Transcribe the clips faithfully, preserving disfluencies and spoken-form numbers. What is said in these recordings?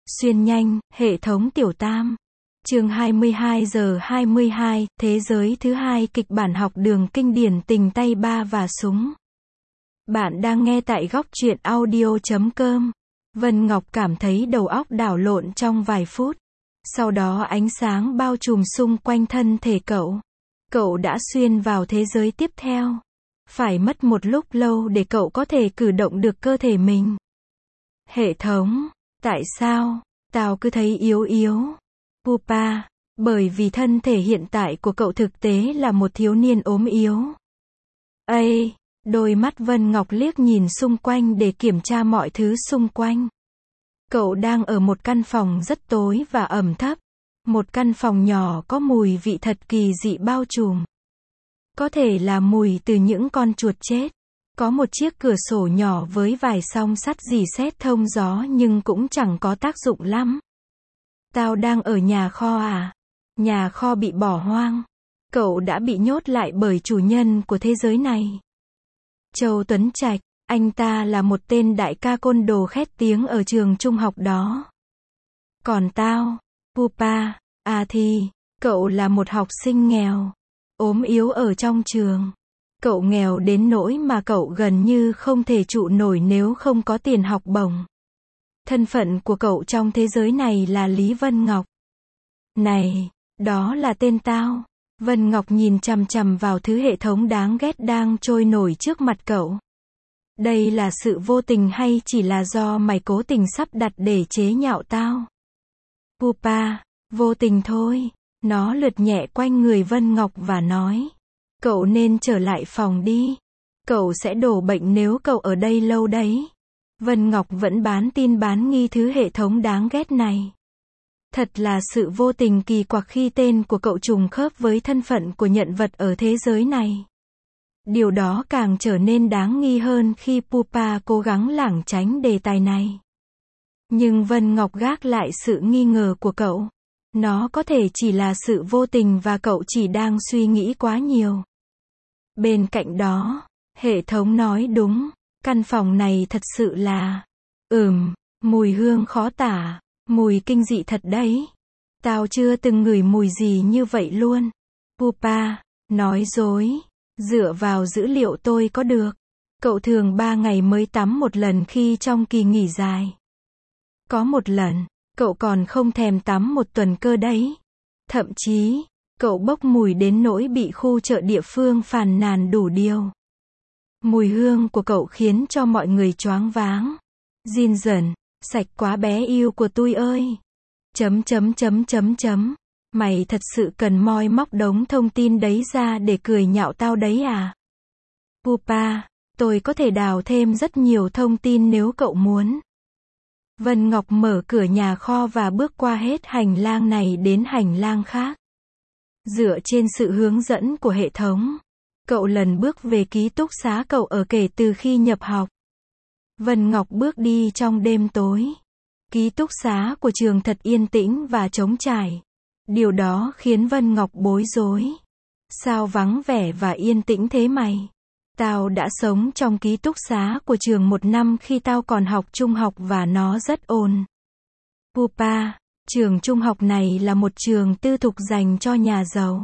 Xuyên nhanh, hệ thống tiểu tam. Chương hai mươi hai giờ hai mươi hai, thế giới thứ hai kịch bản học đường kinh điển tình tay ba và súng. Bạn đang nghe tại góc truyện audio chấm com. Vân Ngọc cảm thấy đầu óc đảo lộn trong vài phút. Sau đó ánh sáng bao trùm xung quanh thân thể cậu. Cậu đã xuyên vào thế giới tiếp theo. Phải mất một lúc lâu để cậu có thể cử động được cơ thể mình. Hệ thống, tại sao tao cứ thấy yếu yếu? Pupa, bởi vì thân thể hiện tại của cậu thực tế là một thiếu niên ốm yếu. Ây, đôi mắt Vân Ngọc liếc nhìn xung quanh để kiểm tra mọi thứ xung quanh. Cậu đang ở một căn phòng rất tối và ẩm thấp. Một căn phòng nhỏ có mùi vị thật kỳ dị bao trùm. Có thể là mùi từ những con chuột chết. Có một chiếc cửa sổ nhỏ với vài song sắt rỉ sét thông gió nhưng cũng chẳng có tác dụng lắm. Tao đang ở nhà kho à? Nhà kho bị bỏ hoang. Cậu đã bị nhốt lại bởi chủ nhân của thế giới này. Châu Tuấn Trạch, anh ta là một tên đại ca côn đồ khét tiếng ở trường trung học đó. Còn tao, Pupa, à thì, cậu là một học sinh nghèo, ốm yếu ở trong trường. Cậu nghèo đến nỗi mà cậu gần như không thể trụ nổi nếu không có tiền học bổng. Thân phận của cậu trong thế giới này là Lý Vân Ngọc. Này, đó là tên tao. Vân Ngọc nhìn chằm chằm vào thứ hệ thống đáng ghét đang trôi nổi trước mặt cậu. Đây là sự vô tình hay chỉ là do mày cố tình sắp đặt để chế nhạo tao? Pupa, vô tình thôi. Nó lượt nhẹ quanh người Vân Ngọc và nói. Cậu nên trở lại phòng đi. Cậu sẽ đổ bệnh nếu cậu ở đây lâu đấy. Vân Ngọc vẫn bán tin bán nghi thứ hệ thống đáng ghét này. Thật là sự vô tình kỳ quặc khi tên của cậu trùng khớp với thân phận của nhân vật ở thế giới này. Điều đó càng trở nên đáng nghi hơn khi Pupa cố gắng lảng tránh đề tài này. Nhưng Vân Ngọc gác lại sự nghi ngờ của cậu. Nó có thể chỉ là sự vô tình và cậu chỉ đang suy nghĩ quá nhiều. Bên cạnh đó, hệ thống nói đúng, căn phòng này thật sự là, ừm, mùi hương khó tả, mùi kinh dị thật đấy. Tao chưa từng ngửi mùi gì như vậy luôn. Pupa, nói dối, dựa vào dữ liệu tôi có được. Cậu thường ba ngày mới tắm một lần khi trong kỳ nghỉ dài. Có một lần, cậu còn không thèm tắm một tuần cơ đấy. Thậm chí, cậu bốc mùi đến nỗi bị khu chợ địa phương phàn nàn đủ điều. Mùi hương của cậu khiến cho mọi người choáng váng. Jin dần, sạch quá bé yêu của tôi ơi. Chấm chấm chấm chấm chấm. Mày thật sự cần moi móc đống thông tin đấy ra để cười nhạo tao đấy à? Pupa, tôi có thể đào thêm rất nhiều thông tin nếu cậu muốn. Vân Ngọc mở cửa nhà kho và bước qua hết hành lang này đến hành lang khác. Dựa trên sự hướng dẫn của hệ thống, cậu lần bước về ký túc xá cậu ở kể từ khi nhập học. Vân Ngọc bước đi trong đêm tối. Ký túc xá của trường thật yên tĩnh và trống trải. Điều đó khiến Vân Ngọc bối rối. Sao vắng vẻ và yên tĩnh thế mày? Tao đã sống trong ký túc xá của trường một năm khi tao còn học trung học và nó rất ồn. Pupa, trường trung học này là một trường tư thục dành cho nhà giàu.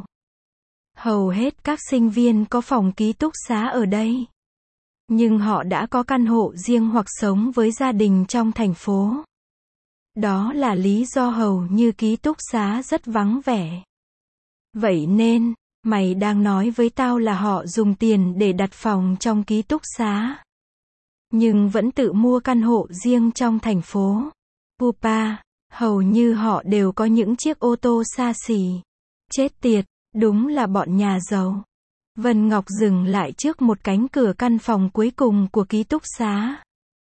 Hầu hết các sinh viên có phòng ký túc xá ở đây. Nhưng họ đã có căn hộ riêng hoặc sống với gia đình trong thành phố. Đó là lý do hầu như ký túc xá rất vắng vẻ. Vậy nên, mày đang nói với tao là họ dùng tiền để đặt phòng trong ký túc xá. Nhưng vẫn tự mua căn hộ riêng trong thành phố. Pupa, hầu như họ đều có những chiếc ô tô xa xỉ. Chết tiệt, đúng là bọn nhà giàu. Vân Ngọc dừng lại trước một cánh cửa căn phòng cuối cùng của ký túc xá.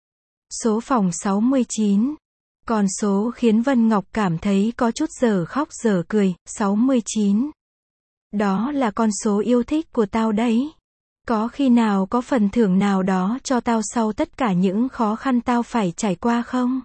Số phòng sáu mươi chín. Con số khiến Vân Ngọc cảm thấy có chút giờ khóc giờ cười, sáu mươi chín. Đó là con số yêu thích của tao đấy. Có khi nào có phần thưởng nào đó cho tao sau tất cả những khó khăn tao phải trải qua không?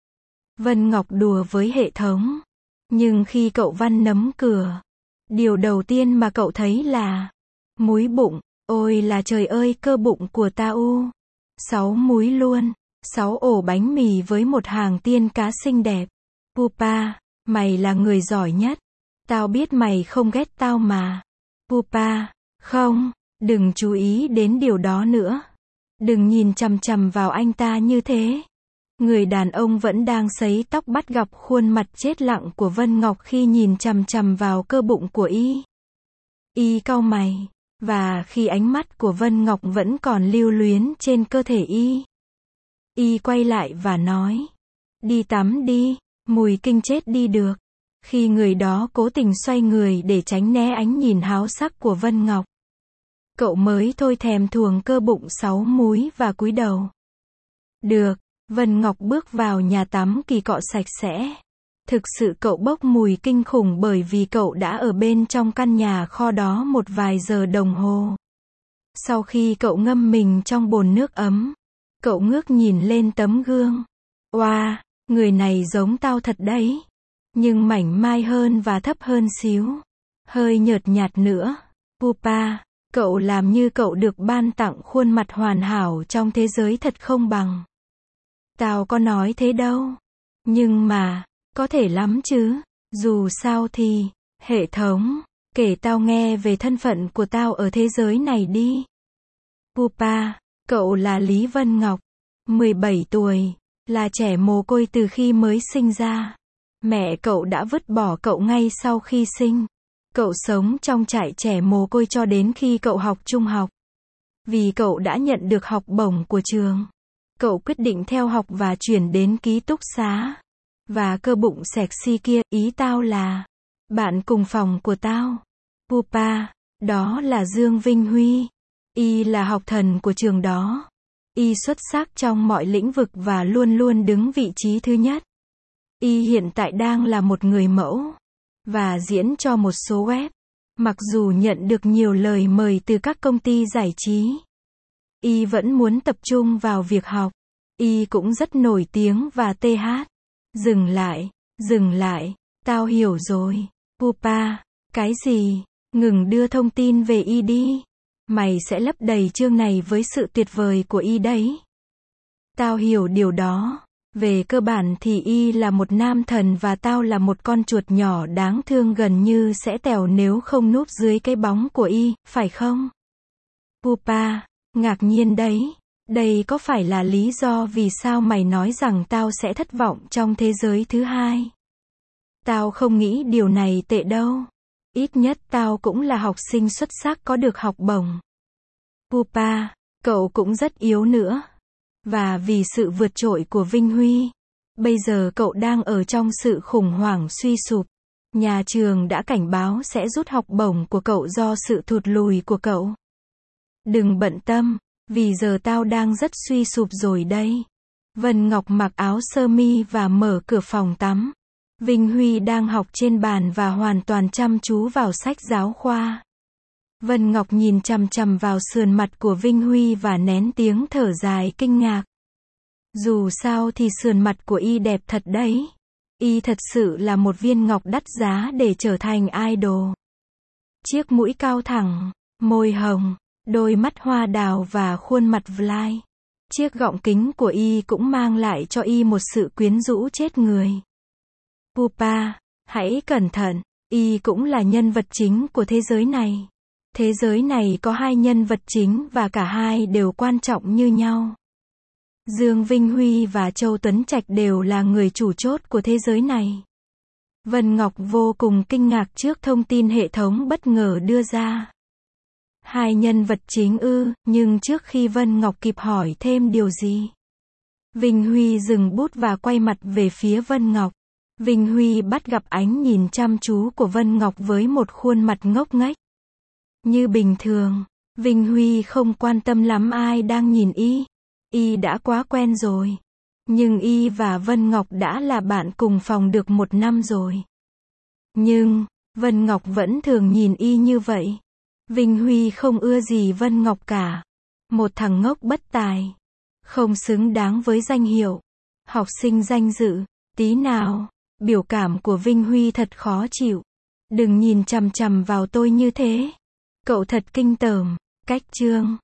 Vân Ngọc đùa với hệ thống. Nhưng khi cậu văn nấm cửa, điều đầu tiên mà cậu thấy là múi bụng. Ôi là trời ơi, cơ bụng của tao u. Sáu múi luôn. Sáu ổ bánh mì với một hàng tiên cá xinh đẹp. Pupa, mày là người giỏi nhất. Tao biết mày không ghét tao mà. Pupa, không, đừng chú ý đến điều đó nữa. Đừng nhìn chằm chằm vào anh ta như thế. Người đàn ông vẫn đang sấy tóc bắt gặp khuôn mặt chết lặng của Vân Ngọc khi nhìn chằm chằm vào cơ bụng của y. Y cau mày, và khi ánh mắt của Vân Ngọc vẫn còn lưu luyến trên cơ thể y. Y quay lại và nói, đi tắm đi, mùi kinh chết đi được. Khi người đó cố tình xoay người để tránh né ánh nhìn háo sắc của Vân Ngọc. Cậu mới thôi thèm thuồng cơ bụng sáu múi và cúi đầu. Được, Vân Ngọc bước vào nhà tắm kỳ cọ sạch sẽ. Thực sự cậu bốc mùi kinh khủng bởi vì cậu đã ở bên trong căn nhà kho đó một vài giờ đồng hồ. Sau khi cậu ngâm mình trong bồn nước ấm, cậu ngước nhìn lên tấm gương. Oa, wow, người này giống tao thật đấy. Nhưng mảnh mai hơn và thấp hơn xíu. Hơi nhợt nhạt nữa. Pupa, cậu làm như cậu được ban tặng khuôn mặt hoàn hảo trong thế giới thật không bằng. Tao có nói thế đâu. Nhưng mà, có thể lắm chứ. Dù sao thì, hệ thống, kể tao nghe về thân phận của tao ở thế giới này đi. Pupa, cậu là Lý Vân Ngọc, mười bảy tuổi, là trẻ mồ côi từ khi mới sinh ra. Mẹ cậu đã vứt bỏ cậu ngay sau khi sinh. Cậu sống trong trại trẻ mồ côi cho đến khi cậu học trung học. Vì cậu đã nhận được học bổng của trường, cậu quyết định theo học và chuyển đến ký túc xá. Và cơ bụng sexy kia, ý tao là bạn cùng phòng của tao. Pupa, đó là Dương Vinh Huy. Y là học thần của trường đó. Y xuất sắc trong mọi lĩnh vực và luôn luôn đứng vị trí thứ nhất. Y hiện tại đang là một người mẫu và diễn cho một số web. Mặc dù nhận được nhiều lời mời từ các công ty giải trí, Y vẫn muốn tập trung vào việc học. Y cũng rất nổi tiếng và tê hát. Dừng lại, dừng lại, tao hiểu rồi. Pupa, cái gì? Ngừng đưa thông tin về Y đi. Mày sẽ lấp đầy chương này với sự tuyệt vời của Y đấy. Tao hiểu điều đó. Về cơ bản thì Y là một nam thần và tao là một con chuột nhỏ đáng thương gần như sẽ tèo nếu không núp dưới cái bóng của Y, phải không? Pupa, ngạc nhiên đấy. Đây có phải là lý do vì sao mày nói rằng tao sẽ thất vọng trong thế giới thứ hai? Tao không nghĩ điều này tệ đâu. Ít nhất tao cũng là học sinh xuất sắc có được học bổng. Pupa, cậu cũng rất yếu nữa. Và vì sự vượt trội của Vinh Huy, bây giờ cậu đang ở trong sự khủng hoảng suy sụp. Nhà trường đã cảnh báo sẽ rút học bổng của cậu do sự thụt lùi của cậu. Đừng bận tâm, vì giờ tao đang rất suy sụp rồi đây. Vân Ngọc mặc áo sơ mi và mở cửa phòng tắm. Vinh Huy đang học trên bàn và hoàn toàn chăm chú vào sách giáo khoa. Vân Ngọc nhìn chằm chằm vào sườn mặt của Vinh Huy và nén tiếng thở dài kinh ngạc. Dù sao thì sườn mặt của Y đẹp thật đấy. Y thật sự là một viên ngọc đắt giá để trở thành idol. Chiếc mũi cao thẳng, môi hồng, đôi mắt hoa đào và khuôn mặt Vly. Chiếc gọng kính của Y cũng mang lại cho Y một sự quyến rũ chết người. Pupa, hãy cẩn thận, Y cũng là nhân vật chính của thế giới này. Thế giới này có hai nhân vật chính và cả hai đều quan trọng như nhau. Dương Vinh Huy và Châu Tuấn Trạch đều là người chủ chốt của thế giới này. Vân Ngọc vô cùng kinh ngạc trước thông tin hệ thống bất ngờ đưa ra. Hai nhân vật chính ư, nhưng trước khi Vân Ngọc kịp hỏi thêm điều gì, Vinh Huy dừng bút và quay mặt về phía Vân Ngọc. Vinh Huy bắt gặp ánh nhìn chăm chú của Vân Ngọc với một khuôn mặt ngốc nghếch. Như bình thường, Vinh Huy không quan tâm lắm ai đang nhìn Y. Y đã quá quen rồi. Nhưng Y và Vân Ngọc đã là bạn cùng phòng được một năm rồi. Nhưng, Vân Ngọc vẫn thường nhìn Y như vậy. Vinh Huy không ưa gì Vân Ngọc cả. Một thằng ngốc bất tài. Không xứng đáng với danh hiệu học sinh danh dự. Tí nào, biểu cảm của Vinh Huy thật khó chịu. Đừng nhìn chằm chằm vào tôi như thế. Cậu thật kinh tởm. Cách chương